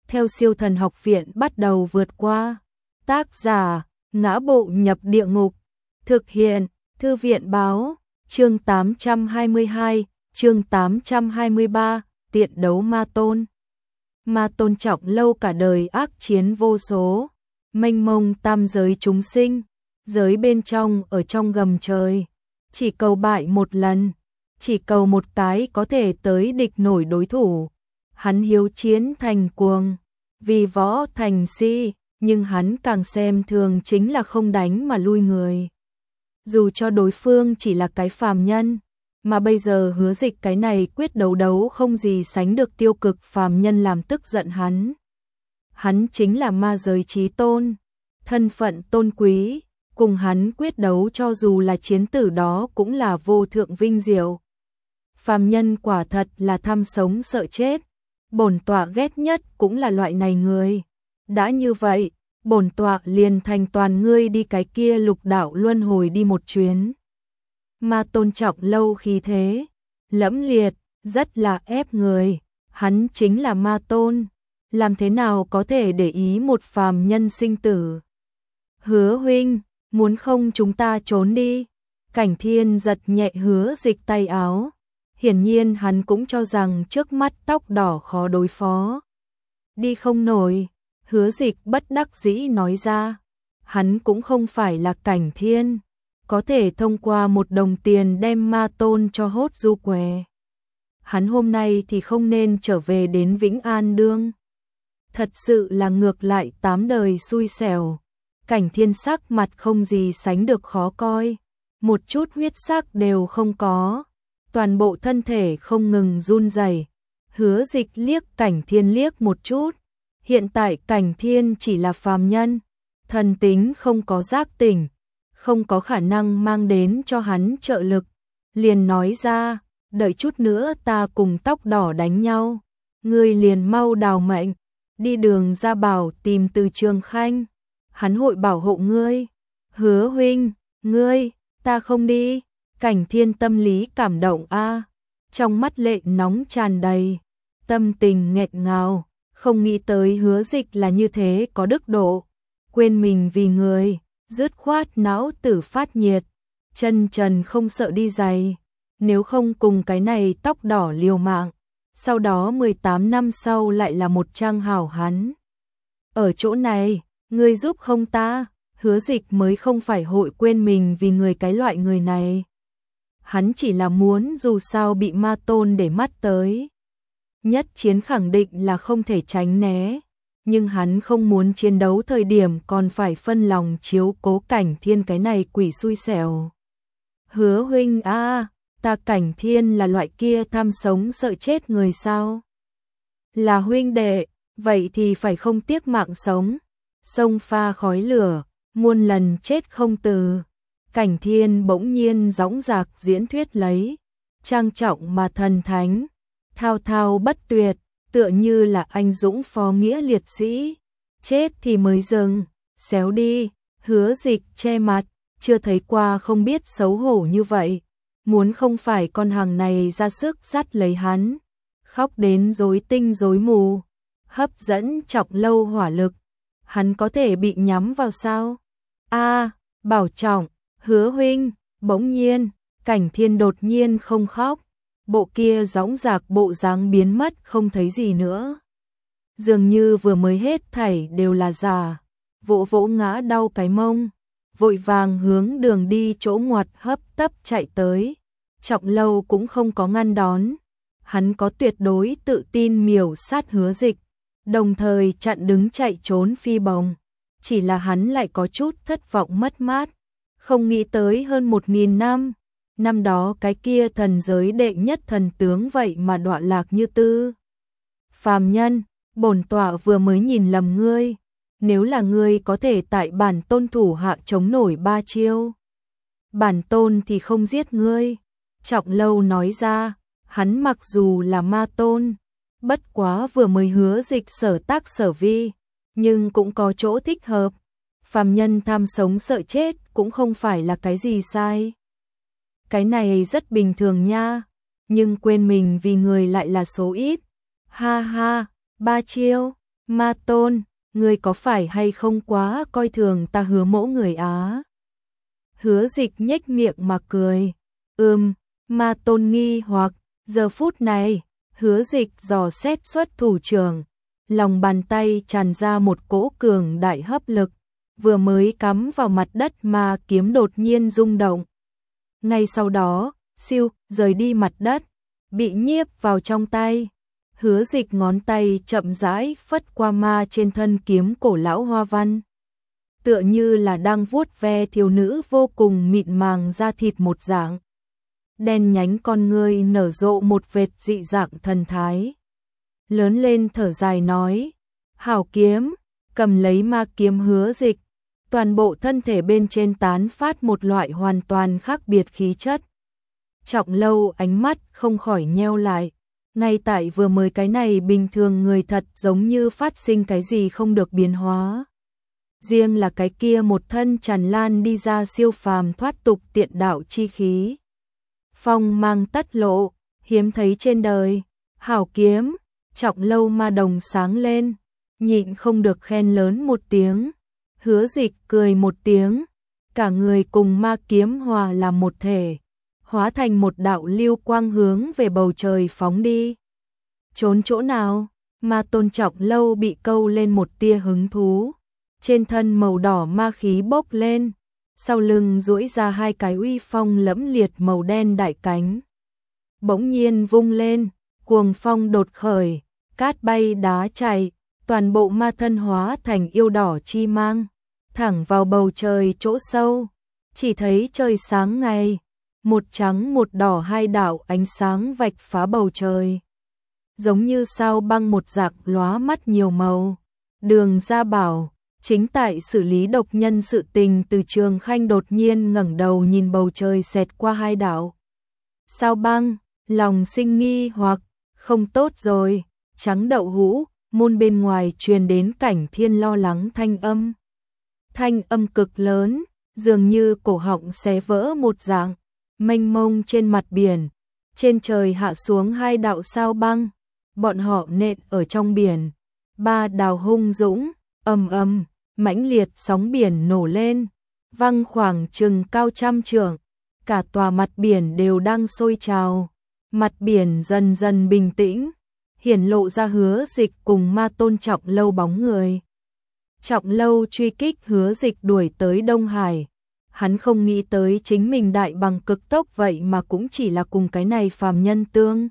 theo Siêu Thần Học Viện bắt đầu vượt qua. Tác giả: Ngã Bộ Nhập Địa Ngục. Thực hiện: Thư viện báo. Chương 822, chương 823, tiện đấu ma tôn. Ma tôn Trọng Lâu cả đời ác chiến vô số, mênh mông tam giới chúng sinh, giới bên trong ở trong gầm trời, chỉ cầu bại một lần, chỉ cầu một cái có thể tới địch nổi đối thủ. Hắn hiếu chiến thành cuồng, vì võ thành si, nhưng hắn càng xem thường chính là không đánh mà lui người. Dù cho đối phương chỉ là cái phàm nhân, mà bây giờ Hứa Dịch cái này quyết đấu không gì sánh được tiêu cực phàm nhân làm tức giận hắn. Hắn chính là ma giới chí tôn, thân phận tôn quý, cùng hắn quyết đấu cho dù là chiến tử đó cũng là vô thượng vinh diệu. Phàm nhân quả thật là tham sống sợ chết, bổn tọa ghét nhất cũng là loại này người. Đã như vậy, bổn tọa liền thành toàn ngươi đi cái kia lục đạo luân hồi đi một chuyến. Ma tôn Trọng Lâu khí thế lẫm liệt, rất là ép người. Hắn chính là ma tôn, làm thế nào có thể để ý một phàm nhân sinh tử. Hứa huynh, muốn không chúng ta trốn đi. Cảnh Thiên giật nhẹ Hứa Dịch tay áo. Hiển nhiên hắn cũng cho rằng trước mắt tóc đỏ khó đối phó. Đi không nổi. Hứa Dịch bất đắc dĩ nói ra. Hắn cũng không phải là Cảnh Thiên, có thể thông qua một đồng tiền đem ma tôn cho hốt du què. Hắn hôm nay thì không nên trở về đến Vĩnh An Đương. Thật sự là ngược lại 8 đời xui xẻo. Cảnh Thiên sắc mặt không gì sánh được khó coi, một chút huyết sắc đều không có, toàn bộ thân thể không ngừng run rẩy. Hứa Dịch liếc Cảnh Thiên liếc một chút. Hiện tại Cảnh Thiên chỉ là phàm nhân, thần tính không có giác tỉnh, không có khả năng mang đến cho hắn trợ lực. Liền nói ra, đợi chút nữa ta cùng tóc đỏ đánh nhau, ngươi liền mau đào mệnh, đi đường ra bảo tìm Từ Trường Khanh, hắn hội bảo hộ ngươi. Hứa huynh, ngươi, ta không đi. Cảnh Thiên tâm lý cảm động a, trong mắt lệ nóng tràn đầy, tâm tình nghẹt ngào, không nghĩ tới Hứa Dịch là như thế có đức độ, quên mình vì người, dứt khoát não tử phát nhiệt, chân trần không sợ đi giày, nếu không cùng cái này tóc đỏ liều mạng, sau đó 18 năm sau lại là một trang hảo hán. Ở chỗ này, ngươi giúp không ta? Hứa Dịch mới không phải hội quên mình vì người cái loại người này. Hắn chỉ là muốn dù sao bị ma tôn để mắt tới. Nhất chiến khẳng định là không thể tránh né, nhưng hắn không muốn chiến đấu thời điểm còn phải phân lòng chiếu cố Cảnh Thiên cái này quỷ xui xẻo. Hứa huynh a, ta Cảnh Thiên là loại kia tham sống sợ chết người sao? Là huynh đệ, vậy thì phải không tiếc mạng sống, sông pha khói lửa, muôn lần chết không từ. Cảnh Thiên bỗng nhiên dõng dạc diễn thuyết lấy, trang trọng mà thần thánh, thao thao bất tuyệt, tựa như là anh dũng phó nghĩa liệt sĩ. Chết thì mới dừng, xéo đi. Hứa Dịch che mặt, chưa thấy qua không biết xấu hổ như vậy. Muốn không phải con hàng này ra sức dắt lấy hắn, khóc đến rối tinh rối mù, hấp dẫn Trọng Lâu hỏa lực, hắn có thể bị nhắm vào sao? A, bảo trọng, Hứa huynh. Bỗng nhiên, Cảnh Thiên đột nhiên không khóc, bộ kia dõng dạc bộ dáng biến mất không thấy gì nữa. Dường như vừa mới hết thảy đều là giả, vỗ vỗ ngã đau cái mông, vội vàng hướng đường đi chỗ ngoặt hấp tấp chạy tới. Trọng Lâu cũng không có ngăn đón, hắn có tuyệt đối tự tin miểu sát Hứa Dịch, đồng thời chặn đứng chạy trốn phi bồng. Chỉ là hắn lại có chút thất vọng mất mát, không nghĩ tới hơn 1000 năm, năm đó cái kia thần giới đệ nhất thần tướng vậy mà đọa lạc như tư. Phàm nhân, bổn tọa vừa mới nhìn lầm ngươi, nếu là ngươi có thể tại bản tôn thủ hạ chống nổi 3 chiêu, bản tôn thì không giết ngươi. Trọng Lâu nói ra, hắn mặc dù là ma tôn, bất quá vừa mới Hứa Dịch sở tác sở vi, nhưng cũng có chỗ thích hợp. Phàm nhân tham sống sợ chết cũng không phải là cái gì sai. Cái này rất bình thường nha, nhưng quên mình vì người lại là số ít. Ha ha, 3 chiêu, Ma Tôn, người có phải hay không quá coi thường ta Hứa mỗ người Á? Hứa Dịch nhếch miệng mà cười. Ma Tôn nghi hoặc, giờ phút này, Hứa Dịch dò xét xuất thủ trưởng, lòng bàn tay tràn ra một cỗ cường đại hấp lực, vừa mới cắm vào mặt đất ma kiếm đột nhiên rung động. Ngay sau đó, siêu, rời đi mặt đất, bị nhiếp vào trong tay. Hứa Dịch ngón tay chậm rãi phất qua ma trên thân kiếm cổ lão hoa văn. Tựa như là đang vuốt ve thiếu nữ vô cùng mịn màng da thịt một dạng. Đen nhánh con ngươi nở rộ một vệt dị dạng thần thái. Lớn lên thở dài nói, hảo kiếm, cầm lấy ma kiếm Hứa Dịch. Toàn bộ thân thể bên trên tán phát một loại hoàn toàn khác biệt khí chất. Trọng Lâu ánh mắt không khỏi nheo lại. Ngay tại vừa mới cái này bình thường người thật giống như phát sinh cái gì không được biến hóa. Riêng là cái kia một thân tràn lan đi ra siêu phàm thoát tục tiện đạo chi khí. Phong mang tất lộ, hiếm thấy trên đời. Hảo kiếm, Trọng Lâu ma đồng sáng lên, nhịn không được khen lớn một tiếng. Hứa Dịch cười một tiếng, cả người cùng ma kiếm hòa làm một thể, hóa thành một đạo lưu quang hướng về bầu trời phóng đi. Trốn chỗ nào? Ma Tôn Trọng Lâu bị câu lên một tia hứng thú. Trên thân màu đỏ ma khí bốc lên, sau lưng duỗi ra hai cái uy phong lẫm liệt màu đen đại cánh. Bỗng nhiên vung lên, cuồng phong đột khởi, cát bay đá chạy, toàn bộ ma thân hóa thành yêu đỏ chi mang, thẳng vào bầu trời chỗ sâu. Chỉ thấy trời sáng ngày, một trắng một đỏ hai đạo ánh sáng vạch phá bầu trời. Giống như sao băng một dạng lóa mắt nhiều màu. Đường Gia Bảo, chính tại xử lý độc nhân sự tình từ Trường Khanh đột nhiên ngẩng đầu nhìn bầu trời xẹt qua hai đạo sao băng, lòng sinh nghi hoặc, không tốt rồi, trắng đậu hũ, môn bên ngoài truyền đến Cảnh Thiên lo lắng thanh âm. Thanh âm cực lớn, dường như cổ họng xé vỡ một dạng, mênh mông trên mặt biển, trên trời hạ xuống hai đạo sao băng, bọn họ nện ở trong biển, ba đào hung dũng, ầm ầm, mãnh liệt sóng biển nổ lên, văng khoảng chừng cao trăm trượng, cả tòa mặt biển đều đang sôi trào, mặt biển dần dần bình tĩnh, hiển lộ ra Hứa Dịch cùng Ma Tôn Trọng Lâu bóng người. Trọng Lâu truy kích Hứa Dịch đuổi tới Đông Hải. Hắn không nghĩ tới chính mình đại bằng cực tốc vậy mà cũng chỉ là cùng cái này phàm nhân tương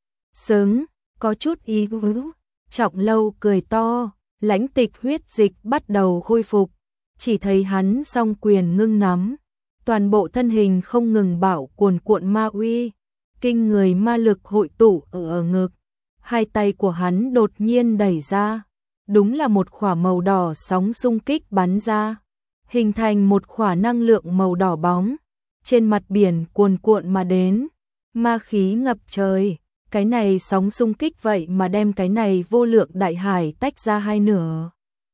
xứng, có chút ý vứ. Trọng Lâu cười to, lãnh tịch huyết dịch bắt đầu khôi phục, chỉ thấy hắn song quyền ngưng nắm, toàn bộ thân hình không ngừng bạo cuồn cuộn ma uy, kinh người ma lực hội tụ ở ngực, hai tay của hắn đột nhiên đẩy ra, đúng là một khỏa màu đỏ sóng xung kích bắn ra, hình thành một khỏa năng lượng màu đỏ bóng, trên mặt biển cuồn cuộn mà đến, ma khí ngập trời. Cái này sóng xung kích vậy mà đem cái này vô lượng đại hải tách ra hai nửa.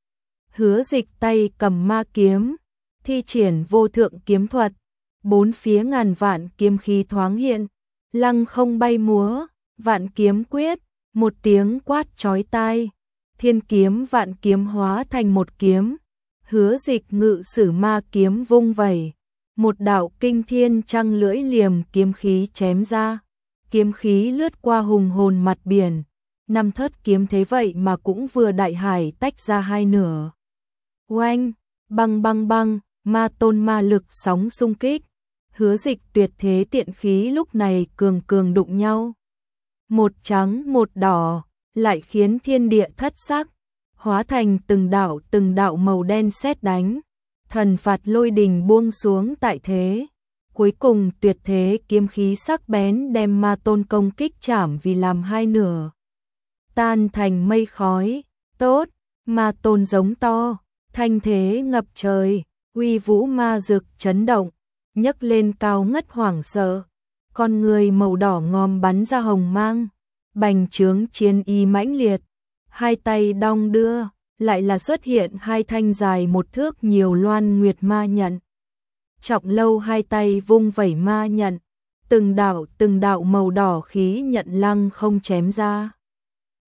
Hứa Dịch tay cầm ma kiếm, thi triển vô thượng kiếm thuật, bốn phía ngàn vạn kiếm khí thoáng hiện, lăng không bay múa, vạn kiếm quyết, một tiếng quát chói tai, thiên kiếm vạn kiếm hóa thành một kiếm. Hứa Dịch ngự sử ma kiếm vung vẩy, một đạo kinh thiên trăng lưỡi liềm kiếm khí chém ra. Kiếm khí lướt qua hùng hồn mặt biển, năm thất kiếm thế vậy mà cũng vừa đại hải tách ra hai nửa. Oanh, băng băng băng, ma tôn ma lực sóng xung kích, Hứa Dịch tuyệt thế tiện khí lúc này cường cường đụng nhau. Một trắng một đỏ, lại khiến thiên địa thất sắc, hóa thành từng đạo màu đen sét đánh, thần phạt lôi đình buông xuống tại thế. Cuối cùng tuyệt thế kiếm khí sắc bén đem ma tôn công kích chảm vì làm hai nửa. Tan thành mây khói, tốt, ma tôn giống to, thanh thế ngập trời, uy vũ ma dực chấn động, nhấc lên cao ngất hoảng sợ. Con người màu đỏ ngòm bắn ra hồng mang, bành trướng chiến ý mãnh liệt, hai tay đong đưa, lại là xuất hiện hai thanh dài một thước nhiều loan nguyệt ma nhận. Trọng Lâu hai tay vung vẩy ma nhận, từng đạo màu đỏ khí nhận lăng không chém ra.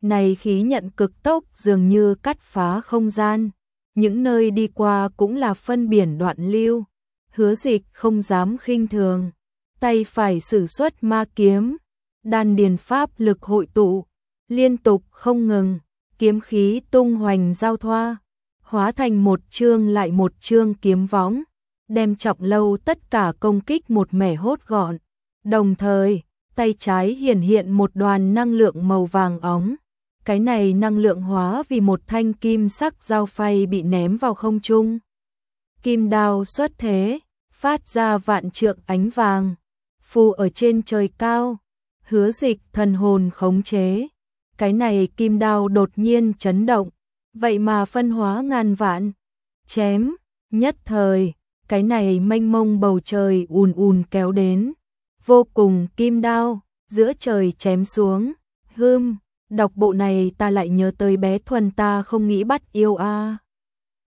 Này khí nhận cực tốc dường như cắt phá không gian, những nơi đi qua cũng là phân biển đoạn lưu. Hứa Dịch không dám khinh thường, tay phải sử xuất ma kiếm, đan điền pháp lực hội tụ, liên tục không ngừng, kiếm khí tung hoành giao thoa, hóa thành một chương lại một chương kiếm võng, đem Trọng Lâu tất cả công kích một mẻ hốt gọn. Đồng thời, tay trái hiển hiện một đoàn năng lượng màu vàng óng. Cái này năng lượng hóa vì một thanh kim sắc dao phay bị ném vào không trung. Kim đao xuất thế, phát ra vạn trượng ánh vàng, phù ở trên trời cao. Hứa Dịch thần hồn khống chế. Cái này kim đao đột nhiên chấn động, vậy mà phân hóa ngàn vạn. Chém, nhất thời, cái này mênh mông bầu trời ùn ùn kéo đến. Vô cùng kim đao, giữa trời chém xuống. Đọc bộ này ta lại nhớ tới bé Thuần ta không nghĩ bắt yêu a.